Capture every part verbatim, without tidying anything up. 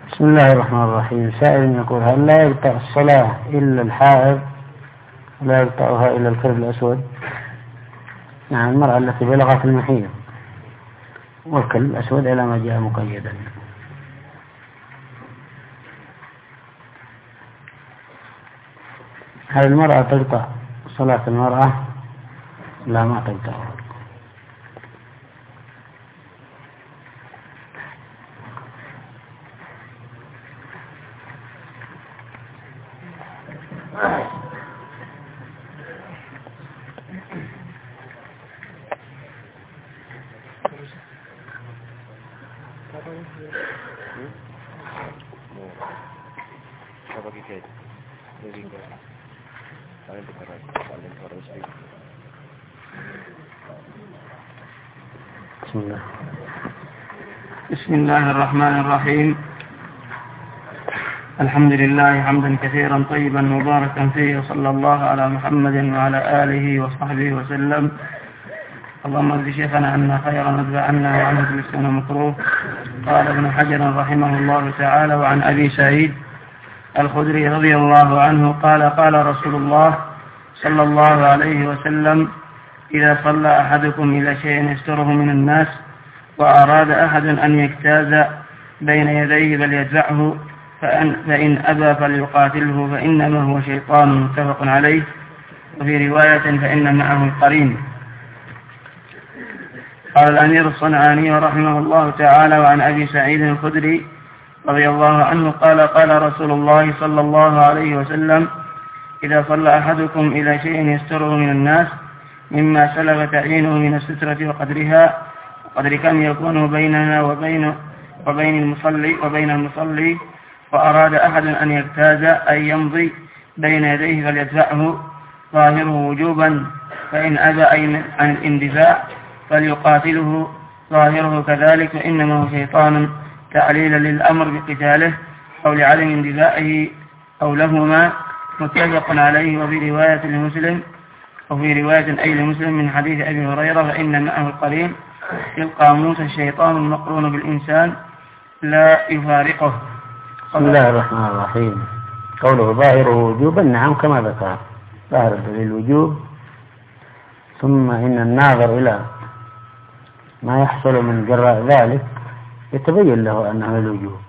بسم الله الرحمن الرحيم. سائل يقول: هل لا يقطع الصلاة إلا الحائض لا يقطعها إلا الكلب الأسود؟ نعم، المرأة التي بلغت المحيض، والكلب الأسود إلى ما جاء مقيدا. هل المرأة تقطع صلاة المرأة؟ لا، ما تقطع. بسم الله. بسم الله الرحمن الرحيم. الحمد لله حمدا كثيرا طيبا مباركا فيه، وصلى الله على محمد وعلى آله وصحبه وسلم. اللهم اجز شيخنا عنا خيرا وادفع عنا وعنه كل سنة مكروه. قال ابن حجر رحمه الله تعالى: وعن أبي سعيد الخدري رضي الله عنه قال: قال رسول الله صلى الله عليه وسلم: إذا صلى أحدكم إلى شيء يستره من الناس وأراد أحد أن يجتاز بين يديه فليدفعه، فإن, فإن أبى فليقاتله فإنما هو شيطان. متفق عليه. وفي رواية: فإن معه القرين. قال الأمير الصنعاني رحمه الله تعالى: وعن أبي سعيد الخدري رضي الله عنه قال: قال رسول الله صلى الله عليه وسلم: إذا صلى أحدكم إلى شيء يستره من الناس مما سلب تعيينه من السترة وقدرها وقدر كم يكون بيننا وبين وبين المصلي وبين المصلي وأراد أحد أن يجتاز أي يمضي بين يديه فليدفعه، ظاهره وجوبا، فإن أبى أي عن الاندفاع فليقاتله، ظاهره كذلك، وإنما هو شيطان، تعليلا للأمر بقتاله أو لعدم اندفاعه أو لهما. متفق عليه. وفي رواية لمسلم وفي رواية أي لمسلم من حديث أبي هريرة: فإن معه القرين في القاموس الشيطان المقرون بالإنسان لا يفارقه. بسم الله الرحمن الرحيم. قوله ظاهره وجوبا، نعم كما ذكر، ظاهر الدليل وجوب، ثم إن الناظر إلى ما يحصل من جراء ذلك يتبين له أنه الوجوب.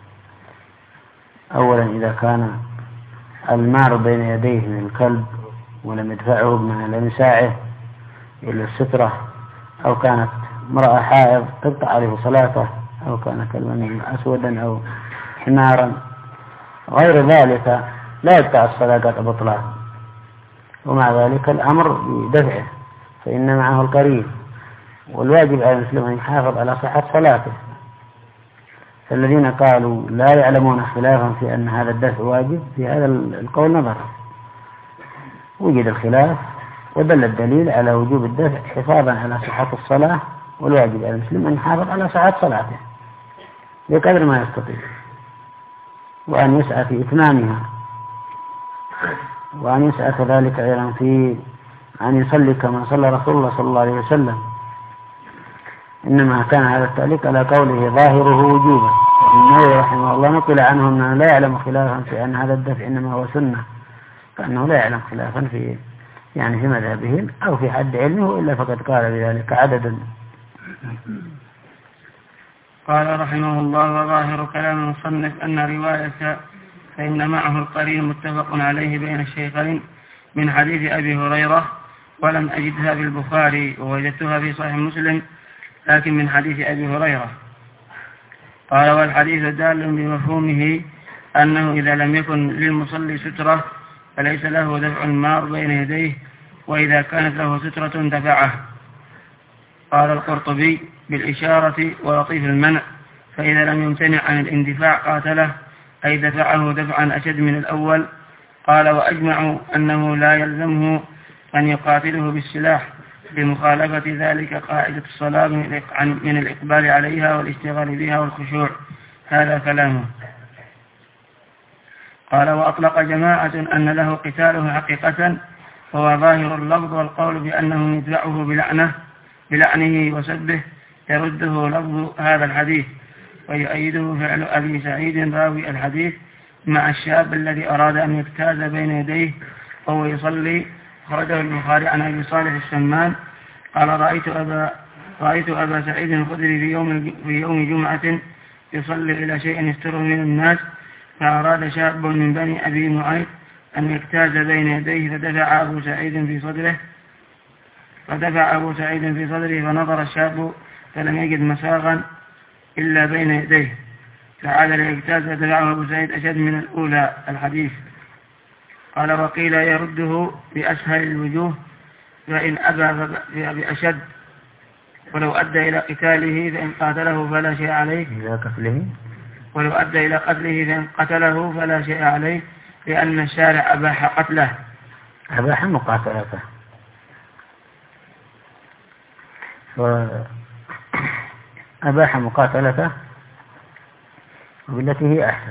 أولا إذا كان المار بين يديه من الكلب ولم يدفعه بمعنى لم يساعه إلى السترة، أو كانت امرأة حائض تقطع عليه صلاته، أو كان كلبا أسودا أو حمارا، غير ذلك لا يقطع الصلاة قطع بطلان، ومع ذلك الأمر بدفعه، فإن معه القرين، والواجب على المسلم أن يحافظ على صحة صلاته. فالذين قالوا لا يعلمون خلافا في أن هذا الدفع واجب، في هذا القول نظر، وجد الخلاف ودل الدليل على وجوب الدفع حفاظا على صحة الصلاة، والواجب على المسلم أن يحافظ على صحة صلاته بقدر ما يستطيع، وأن يسعى في إتمامها، وأن يسعى كذلك أيضا في أن يصلي كما صلى رسول الله صلى الله عليه وسلم. إنما كان هذا التعليق على قوله ظاهره وجوبا. النووي رحمه الله نقل عنه أنه لا يعلم خلافا في أن هذا الدفع إنما هو سنة، كأنه لا يعلم خلافا في يعني في مذهبهم أو في حد علمه، إلا فقد قال بذلك عددا. قال رحمه الله: وظاهر كلام المصنف أن رواية فإن معه القرين متفق عليه بين الشيخين من حديث أبي هريرة، ولم أجدها في البخاري، ووجدتها في صحيح مسلم لكن من حديث أبي هريرة. قال: والحديث دال بمفهومه أنه إذا لم يكن للمصلي سترة فليس له دفع المار بين يديه، وإذا كانت له سترة دفعه. قال القرطبي بالإشارة ولطيف المنع: فإذا لم يمتنع عن الاندفاع قاتله، أي دفعه دفعا أشد من الأول. قال: وأجمعوا أنه لا يلزمه أن يقاتله بالسلاح، بمخالفة ذلك قاعدة الصلاة من الإقبال عليها والاشتغال بها والخشوع. هذا كلامه. قال: وأطلق جماعة أن له قتاله حقيقة، وهو ظاهر اللفظ، والقول بأنه يدفعه بلعنه بلعنه وسبه يرده لفظ هذا الحديث، ويؤيده فعل أبي سعيد راوي الحديث مع الشاب الذي أراد أن يجتاز بين يديه وهو يصلي. خرجه البخاري عن أبي صالح السمان قال رأيت أبا, رأيت أبا سعيد الخدري في يوم, في يوم جمعة يصلي إلى شيء يستره من الناس، فأراد شاب من بني أبي معيط أن يجتاز بين يديه فدفع أبو سعيد في صدره فدفع أبو سعيد في صدره فنظر الشاب فلم يجد مساغا إلا بين يديه فعاد ليجتاز فدفعه أبو سعيد أشد من الأولى الحديث. قال وقيل يرده بأسهل الوجوه فإن أبى بأشد ولو أدى إلى قتاله فإن قاتله فلا شيء عليه ولو أدى إلى قتله فإن قتله فلا شيء عليه لأن الشارع أباح قتله أباح مقاتلته وأباح مقاتلته بالتي هي أحسن،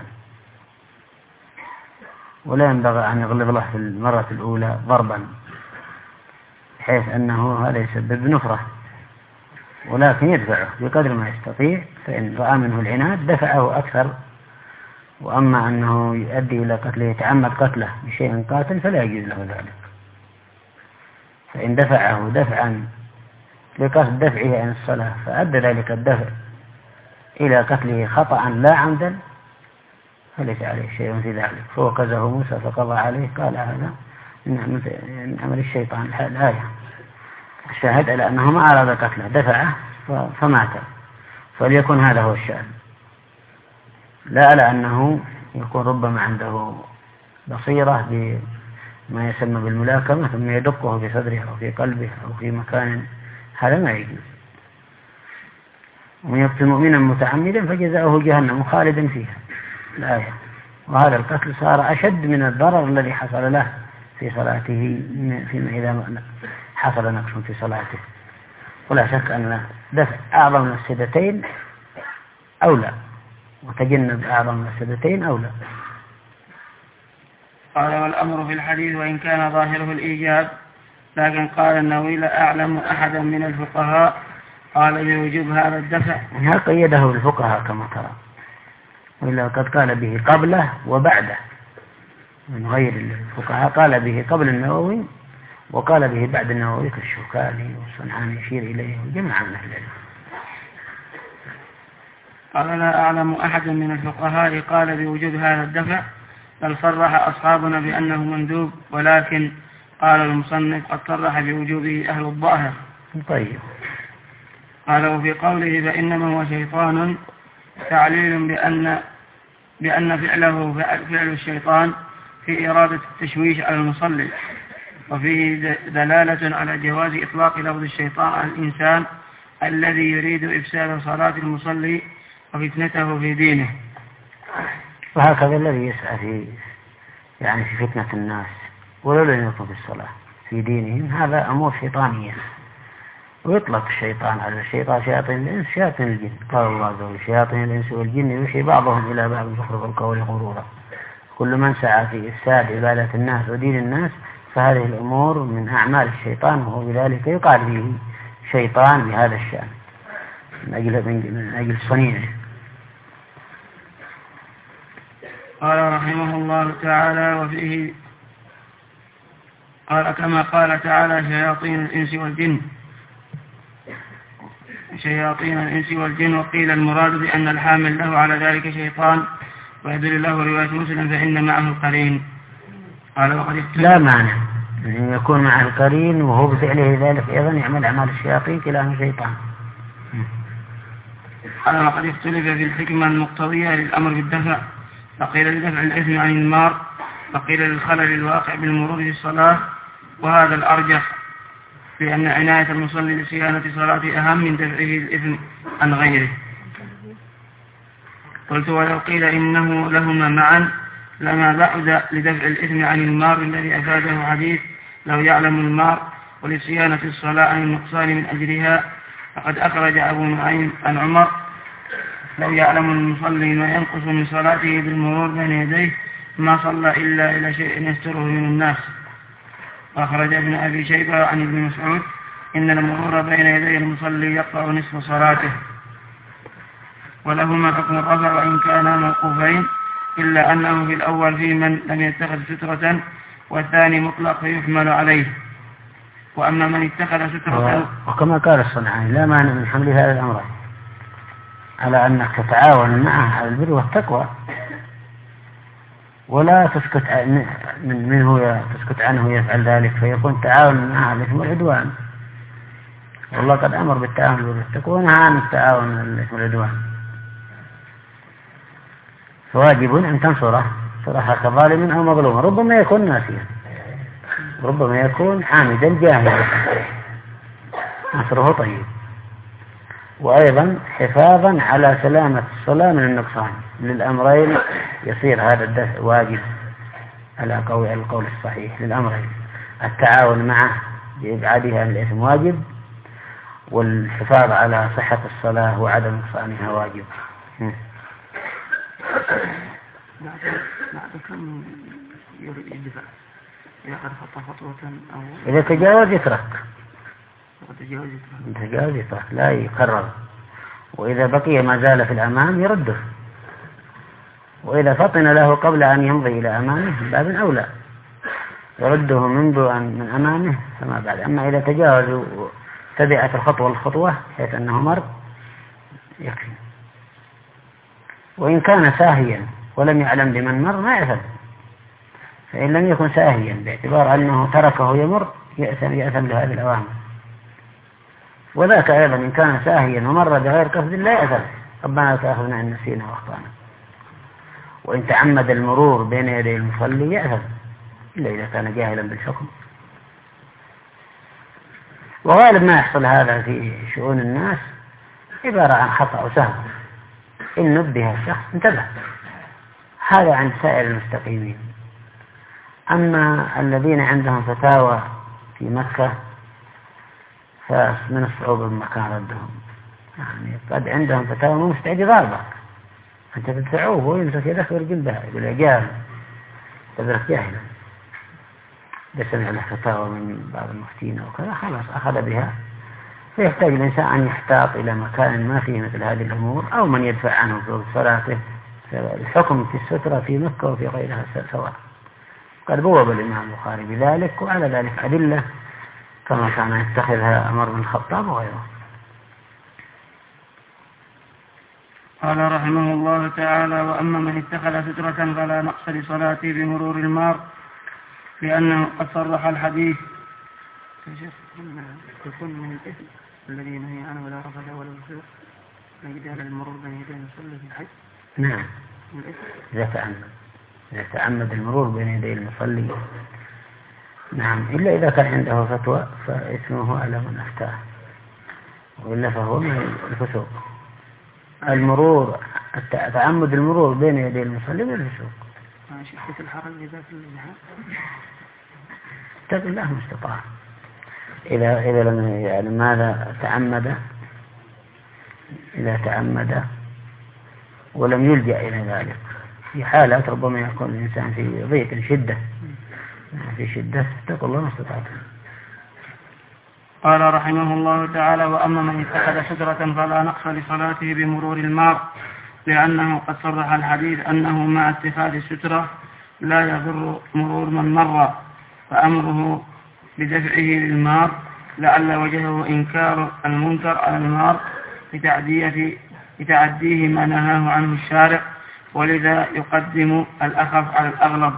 ولا ينبغي أن يغلظ له في المرة الأولى ضربا بحيث أنه هذا يسبب نفرة، ولكن يدفعه بقدر ما يستطيع، فإن رأى منه العناد دفعه أكثر. وأما أنه يؤدي إلى قتله يتعمد قتله بشيء قاتل فلا يجوز له ذلك. فإن دفعه دفعا لقصد دفعه عن الصلاة فأدى ذلك الدفع إلى قتله خطأ لا عمدا فليس عليه شيء في ذلك. فوكزه موسى فقضى عليه قال هذا من عمل الشيطان الآية. الشاهد على أنه ما أراد قتله دفعه فمات، فليكن هذا هو الشأن، لا على أنه يكون ربما عنده بصيرة بما يسمى بالملاكمة ثم يدقه في صدره أو في قلبه أو في مكان، هذا ما يجوز. ومن يقتل مؤمنا متعمدا فجزاؤه جهنم خالدا فيها الآية. وهذا القتل صار أشد من الضرر الذي حصل له في صلاته فيما إذا حصل نقص في صلاته. ولا شك أن دفع أعظم من السدتين أولى وتجنب أعظم من السدتين أولى. قال والأمر في الحديث وإن كان ظاهره الإيجاب، لكن قال النووي لا أعلم أحدا من الفقهاء قال بوجوب هذا الدفع. هل قيده الفقهاء كما ترى، وإلا قد قال به قبله وبعده من غير الفقهاء، قال به قبل النووي وقال به بعد النووي كالشوكاني والصنعاني يشير إليه وجمع من أهل العلم. قال لا أعلم أحدا من الفقهاء قال بوجوب هذا الدفع، بل صرح أصحابنا بأنه مندوب، ولكن قال المصنف قد صرح بوجوبه أهل الظاهر. طيب. قال وفي قوله فإنما هو شيطان تعليل بأن بأن فعله فعل الشيطان في إرادة التشويش على المصلي، وفيه دلالة على جواز إطلاق لفظ الشيطان على الإنسان الذي يريد إفساد صلاة المصلي وفتنته في دينه. وهكذا الذي يسعى في يعني في فتنة الناس ولو لم يكن في الصلاة في دينهم، هذا أمور شيطانية. ويطلق الشيطان على الشيطان شياطين الإنس شياطين الجن، قال الله عز وجل شياطين الإنس والجن يوحي بعضهم إلى بعض زخرف القول غرورا. كل من سعى في إفساد عبادة الناس ودين الناس فهذه الأمور من أعمال الشيطان، وهو بذلك يقال به شيطان بهذا الشأن من أجل من أجل صنيعه. قال رحمه الله تعالى وفيه قال كما قال تعالى شياطين الإنس والجن شياطين الإنس والجن، وقيل المراد بأن الحامل له على ذلك شيطان، ويدل له رواية مسلم فإن معه القرين. قال وقد لا معنى أن يكون معه القرين وهو بفعله ذلك أيضا يعمل أعمال الشياطين كلاهما شيطان. قال وقد اختلف في الحكمة المقتضية للأمر بالدفع، فقيل لدفع الإثم عن النار، فقيل للخلل الواقع بالمرور في الصلاة، وهذا الأرجح لأن عناية المصلي لصيانة صلاته أهم من دفعه الإثم عن غيره. قلت ولو قيل إنه لهما معا لما بعد لدفع الإثم عن المار الذي أفاده حديث لو يعلم المار ولصيانة الصلاة عن النقصان من أجلها، فقد أخرج أبو نعيم عن عمر لو يعلم المصلي ما ينقص من صلاته بالمرور بين يديه ما صلى إلا إلى شيء يستره من الناس. وأخرج ابن أبي شيبة عن ابن مسعود إن المرور بين يدي المصلي يقطع نصف صلاته. ولهما حكم الرفع وإن كانا موقوفين، إلا أنه في الأول في من لم يتخذ سترة، والثاني مطلق فيحمل عليه. وأما من اتخذ سترة، وكما قال الصنعاني لا مانع من حمل هذا الأمر على أنك تتعاون معه على البر والتقوى، ولا تسكت من منه تسكت عنه يفعل ذلك فيكون تعاون معه على الإثم والعدوان. والله قد أمر بالتعاون بالبر والتقوى ونهى عن التعاون على الإثم والعدوان. فواجب أن تنصره صراحة ظالم أو مظلوم، ربما يكون ناسيا، ربما يكون عامدا جاهلا، نصره طيب. وأيضا حفاظا على سلامة الصلاة من النقصان. للأمرين يصير هذا الدفع واجب على قول القول الصحيح للأمرين، التعاون معه بإبعادها عن الإثم واجب، والحفاظ على صحة الصلاة وعدم نقصانها واجب. بعد كم يريد الدفاع؟ إذا قد خطى خطوة أو إذا تجاوز يترك، تجاوز يترك تجاوز يترك لا يكرر، وإذا بقي ما زال في الأمام يرده، وإذا فطن له قبل أن يمضي إلى أمامه باب أولى يرده منذ أن من أمامه فما بعد. أما إذا تجاوز تبعت الخطوة الخطوة حيث أنه مر يكفي. وإن كان ساهيا ولم يعلم بمن مر ما يأثم، فإن لم يكن ساهيا باعتبار أنه تركه يمر يأثم يأثم لهذه الأوامر. وذاك أيضا إن كان ساهيا ومر بغير قصد لا يأثم، ربنا لا تأخذنا إن نسينا وأخطأنا. وإن تعمد المرور بين يدي المصلي يأثم إلا إذا كان جاهلا بالحكم. وغالب ما يحصل هذا في شؤون الناس عبارة عن خطأ وسهو، إن نبه الشخص انتبه، هذا عند سائر المستقيمين. أما الذين عندهم فتاوى في مكة فمن الصعوبة بمكان ردهم، يعني قد عندهم فتاوى مو مستعد يضاربك، أنت تدفعوه ويمسك يدك ويرجل بها يقول يا جاهل تدرك جاهلا. إذا سمع له فتاوى من بعض المفتين أو كذا خلاص أخذ بها، فيحتاج الإنسان أن يحتاط إلى مكان ما فيه مثل هذه الأمور، أو من يدفع عنه في صلاته. الحكم في السترة في مكة وفي غيرها سواء. قد بوب الإمام البخاري بذلك، وعلى ذلك أدلة كما كان يتخذها عمر بن الخطاب وغيره. قال رحمه الله تعالى: وأما من اتخذ سترة فلا نقص لصلاته بمرور المار، لأنه قد صرح الحديث يكون من الإثم الذي نهي عنه ولا رفض ولا رفض نجد على المرور بين يدي المصلي في الحج. نعم، إذا تعمد إذا تعمد المرور بين يدي المصلي نعم، إلا إذا كان عنده فتوى فإثمه على من أفتاه، وإلا فهو من الفسوق. المرور تعمد المرور بين يدي المصلي من الفسوق. شدة الحرج إذا في الإزحام اتق الله ما استطاع. إذا إذا لم يعني ماذا تعمد، إذا تعمد ولم يلجأ إلى ذلك في حالات ربما يكون الإنسان في ضيق شدة في شدة اتق الله ما استطاع. قال رحمه الله تعالى: وأما من اتخذ سترة فلا نقص لصلاته بمرور المار، لأنه قد صرح الحديث أنه مع اتخاذ السترة لا يضر مرور من مر، فأمره بدفعه للمار لعل وجهه إنكار المنكر على المار لتعديه, لتعديه ما نهاه عنه الشارع، ولذا يقدم الأخف على الأغلب.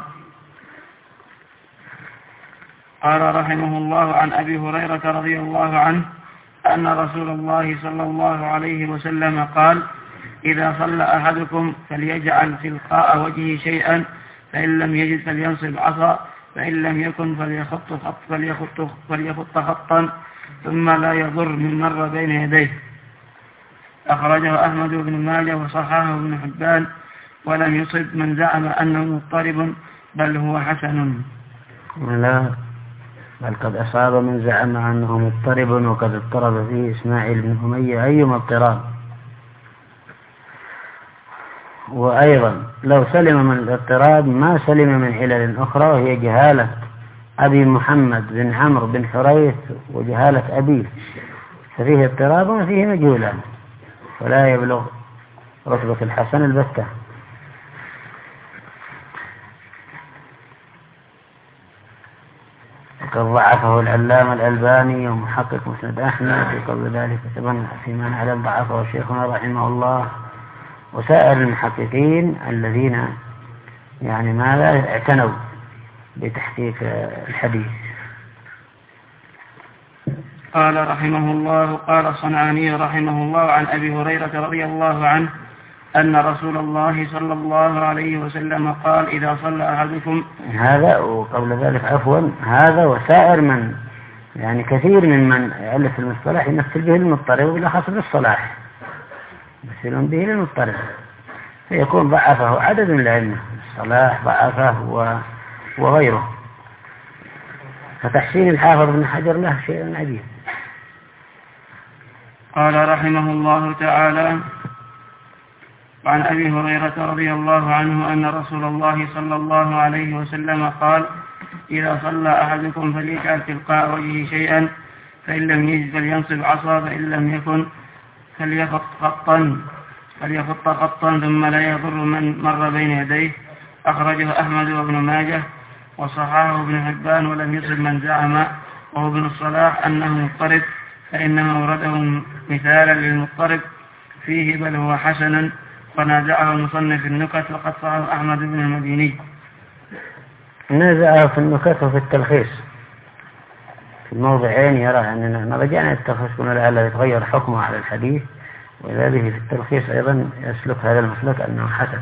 قال رحمه الله: عن أبي هريرة رضي الله عنه أن رسول الله صلى الله عليه وسلم قال: إذا صلى أحدكم فليجعل تلقاء وجهه شيئا، فإن لم يجد فلينصب عصا، فإن لم يكن فليخط خط فليخط, فليخط خطا ثم لا يضر من مر بين يديه. أخرجه أحمد بن ماجه وصححه ابن حبان، ولم يصب من زعم أنه مضطرب بل هو حسن. لا، بل قد أصاب من زعم أنه مضطرب وقد اضطرب فيه إسماعيل بن أمية أيما اضطراب. وأيضا لو سلم من الاضطراب ما سلم من علل أخرى، وهي جهالة أبي محمد بن عمرو بن حريث وجهالة أبيه، ففيه اضطراب وفيه مجهولان، فلا يبلغ رتبة الحسن البتة. وقد ضعفه العلامة الألباني ومحقق مسند أحمد في قبل ذلك طبعا فيما نعلم ضعفه شيخنا رحمه الله وسائر المحققين الذين يعني ماذا اعتنوا بتحقيق الحديث. قال رحمه الله قال الصنعاني رحمه الله عن أبي هريرة رضي الله عنه أن رسول الله صلى الله عليه وسلم قال إذا صلى أحدكم. هذا وقبل ذلك عفوا هذا وسائر من يعني كثير من من يألف المصطلح يمثل به المضطرب وبالأخص بالصلاح يمثلون به المضطرب فيكون ضعفه عدد من العلم الصلاح ضعفه وغيره. فتحسين الحافظ بن حجر له شيء عجيب. قال رحمه الله تعالى وعن أبي هريرة رضي الله عنه أن رسول الله صلى الله عليه وسلم قال إذا صلى أحدكم فليجعل تلقاء وجهه شيئا فإن لم يجد فلينصب عصا فإن لم يكن فليخط خطا فليخط خطا ثم لا يضر من مر بين يديه. أخرجه أحمد وابن ماجه وصححه ابن حبان ولم يصب من زعم وهو ابن الصلاح أنه مضطرب فإنه أورده مثالا للمضطرب فيه بل هو حسنا ونازعه المصنف في النكت وقد صححه أحمد بن المديني. نازعه في النكت وفي التلخيص في الموضعين يرى أننا رجعنا التلخيص كنا لعله يتغير حكمه على الحديث وإذا به في التلخيص أيضا يسلك هذا المسلك أنه حسن.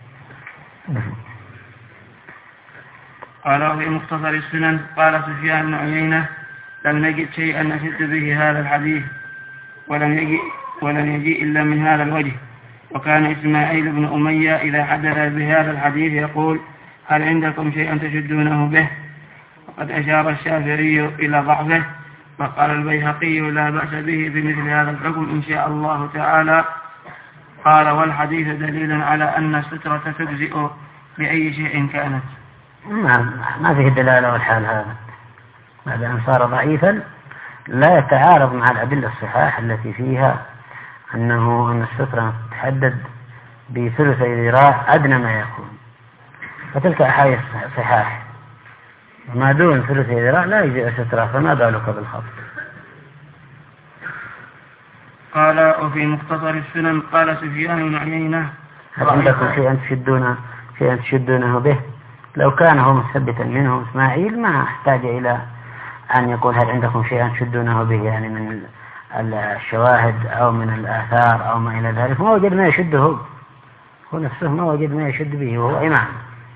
قال في مختصر السنن قال سفيان بن عيينة لم نجد شيئا نشد به هذا الحديث ولم يجي ولم يجي إلا من هذا الوجه. وكان إسماعيل بن أمية إذا حدث بهذا الحديث يقول هل عندكم شيئا تشدونه به؟ وقد أشار الشافعي إلى ضعفه وقال البيهقي لا بأس به بمثل هذا الحكم إن شاء الله تعالى. قال والحديث دليل على أن السترة تجزئ بأي شيء كانت. ما ما فيه دلالة والحال هذا بعد أن صار ضعيفا لا يتعارض مع الأدلة الصحاح التي فيها أنه أن السترة تحدد بثلث ذراع أدنى ما يكون فتلك أحاديث صحاح وما دون ثلث ذراع لا يجزئ سترة فما بالك بالخط. قال وفي مختصر السنن قال سفيان بن عيينة هل عندكم شيئا تشدون شيئا تشدونه به؟ لو كان هو مثبتا منه إسماعيل ما احتاج إلى أن يقول هل عندكم شيئا تشدونه به يعني من الشواهد أو من الآثار أو ما إلى ذلك ما وجد ما يشده هو نفسه ما وجد ما يشد به وهو إمام.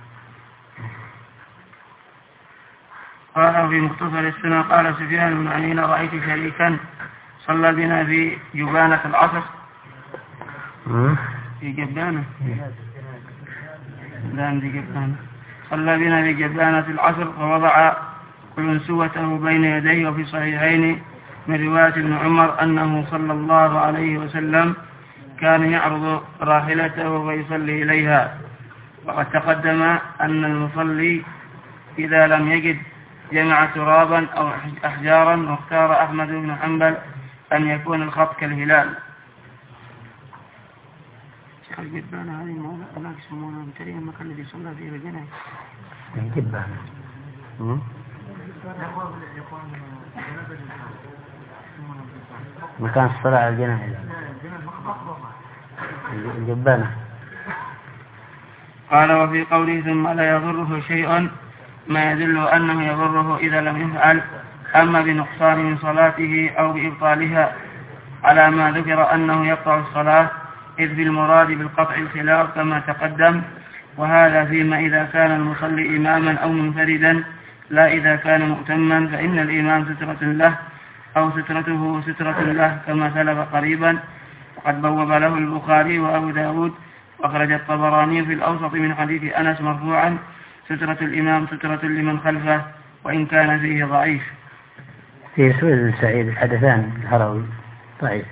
قال في مختصر السنة قال سفيان بن عيينة رأيت شريكا صلى بنا في جبانة العصر في جبانة لا في جبانة صلى بنا في جبانة العصر فوضع قلنسوته بين يديه. وفي صحيحين من رواية ابن عمر أنه صلى الله عليه وسلم كان يعرض راحلته ويصلي إليها. وقد تقدم أن المصلي إذا لم يجد جمع ترابا أو أحجارا واختار أحمد بن حنبل أن يكون الخط كالهلال. شيخ الجبانة هذه الموضوع هناك يسمونها بتريه المكان الذي صلى فيه الجنة الجبانة مكان الصلاة على الجنائز الجبانة. قال وفي قوله ثم لا يضره شيء ما يدل أنه يضره إذا لم يفعل أما بنقصان من صلاته أو بإبطالها على ما ذكر أنه يقطع الصلاة إذ بالمراد بالقطع الخلاف كما تقدم. وهذا فيما إذا كان المصلي إماما أو منفردا لا إذا كان مؤتما فإن الإمام سترة له أو سترته سترة له كما سلف قريبا. وقد بوب له البخاري وأبو داود وأخرج الطبراني في الأوسط من حديث أنس مرفوعا سترة الإمام سترة لمن خلفه وإن كان فيه ضعيف. في سويد سعيد الحدثان الهروي ضعيف.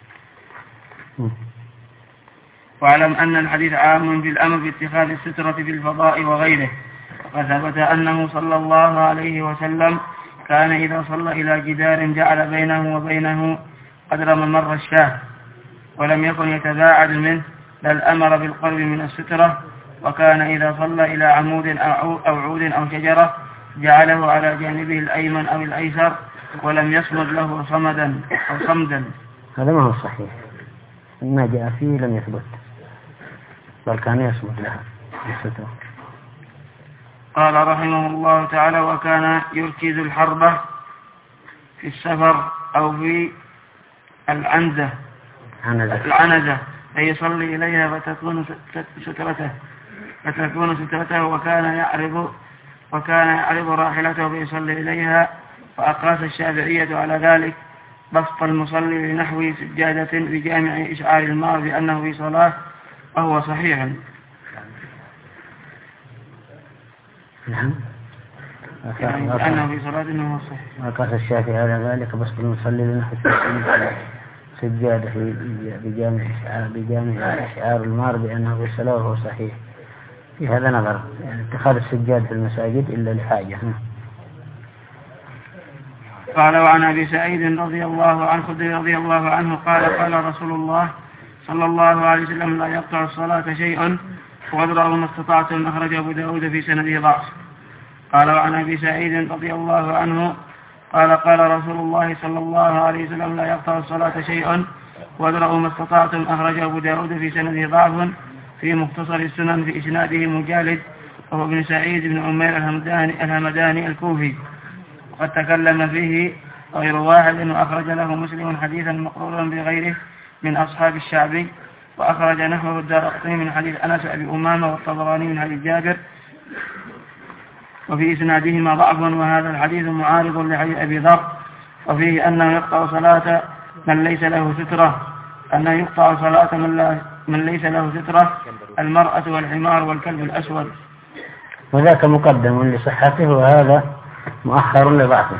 واعلم أن الحديث عام في الأمر باتخاذ السترة في الفضاء وغيره. وقد ثبت أنه صلى الله عليه وسلم كان إذا صلى إلى جدار جعل بينه وبينه قدر ممر الشاة ولم يكن يتباعد منه بل أمر بالقرب من السترة، وكان إذا صلى إلى عمود أو عود أو شجرة جعله على جانبه الأيمن أو الأيسر، ولم يصمد له صمدا أو صمدا. هذا ما هو صحيح، ما جاء فيه لم يثبت، بل كان يصمد لها السترة. قال رحمه الله تعالى: وكان يركز الحربة في السفر أو في العنزة العنزة فيصلي إليها فتكون سترته فتكون سترته وكان يعرض وكان يعرض راحلته فيصلي إليها. فأقاس الشافعية على ذلك بسط المصلي لنحو سجادة بجامع إشعار الماء بأنه في صلاة، وهو صحيح. نعم، يعني بأنه في صلاة وهو صحيح. أقاس الشافعي على ذلك بسط المصلي لنحو سجادة بجامع إشعار بجامع إشعار الماء بأنه في صلاة، وهو صحيح. في هذا نظر، يعني اتخاذ السجاد في المساجد إلا لحاجة. قال: وعن أبي سعيد رضي الله عنه رضي الله عنه قال: قال رسول الله صلى الله عليه وسلم: لا يقطع الصلاة شيء وادرأوا ما استطعتم. أخرجه أبو داود في سنده ضعف. قال: وعن أبي سعيد رضي الله عنه قال: قال رسول الله صلى الله عليه وسلم: لا يقطع الصلاة شيء وادرأوا ما استطعتم. أخرجه أبو داود في سنده ضعف. في مختصر السنن في إسناده مجالد وهو ابن سعيد بن عمير الهمداني, الهمداني الكوفي، وقد تكلم فيه غير واحد، وأخرج له مسلم حديثا مقرورا بغيره من أصحاب الشعبي، وأخرج نحوه الدارقطني من حديث أنس أبي أمامة والطبراني من حديث جابر، وفي إسنادهما ضعف، وهذا الحديث معارض لحديث أبي ذر، وفيه أنه يقطع صلاة من ليس له سترة أنه يقطع صلاة من, لا من ليس له سترة المرأة والحمار والكلب الأسود. وذاك مقدم لصحته وهذا مؤخر لضعفه.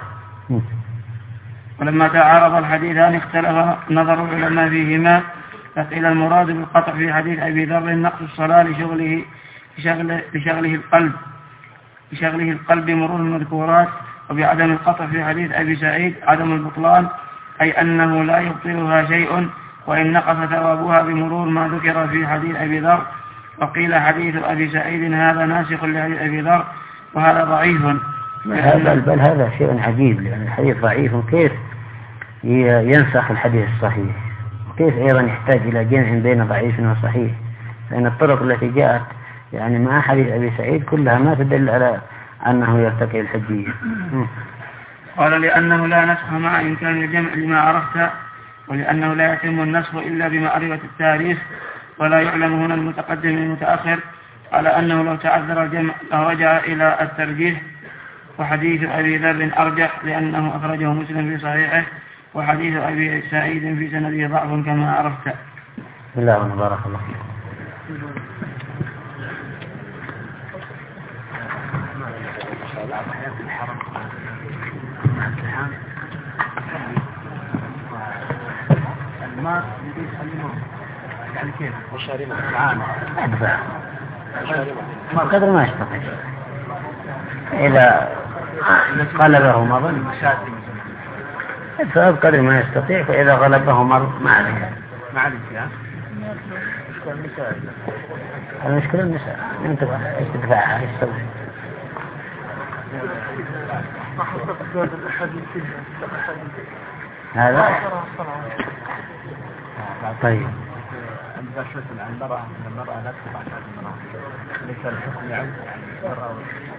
ولما تعارض الحديثان اختلف نظر العلماء فيهما، فقيل المراد بالقطع في حديث أبي ذر نقص الصلاة لشغله بشغله, بشغله القلب بشغله القلب مرور المذكورات، وبعدم القطع في حديث أبي سعيد عدم البطلان، أي أنه لا يبطلها شيء وإن نقص ثوابها بمرور ما ذكر في حديث أبي ذر. وقيل حديث أبي سعيد هذا ناسخ لحديث أبي ذر، وهذا ضعيف. بل, بل هذا شيء عجيب، لأن الحديث ضعيف، كيف ينسخ الحديث الصحيح؟ وكيف أيضا يحتاج إلى جمع بين ضعيف وصحيح؟ لأن الطرق التي جاءت يعني مع حديث أبي سعيد كلها ما تدل على أنه يرتكب الحجية. قال: لأنه لا نسخ مع إمكان الجمع لما عرفت، ولأنه لا يتم النسخ إلا بمعرفة التاريخ، ولا يعلم هنا المتقدم من المتأخر، على أنه لو تعذر الجمع رجع إلى الترجيح. وحديث أبي ذر أرجح لأنه أخرجه مسلم في صحيحه، وحديث أبي سعيد في سنده ضعف كما عرفت. لا بارك الله فيك. الماء يريد يسلمه يعني كيف مشاربه العام ادفع قدر ما يستطيع، إذا غلبه مر ادفع بقدر ما يستطيع، فإذا غلبه مر ما عليه ما عليه فيها. المشكلة النساء انت ايش تدفعها ايش تسوي؟ هذا طيب. عندما شفت عن المرأة أن المرأة لا تقطع شهادة المرأة ليس الحكم يعني المرأة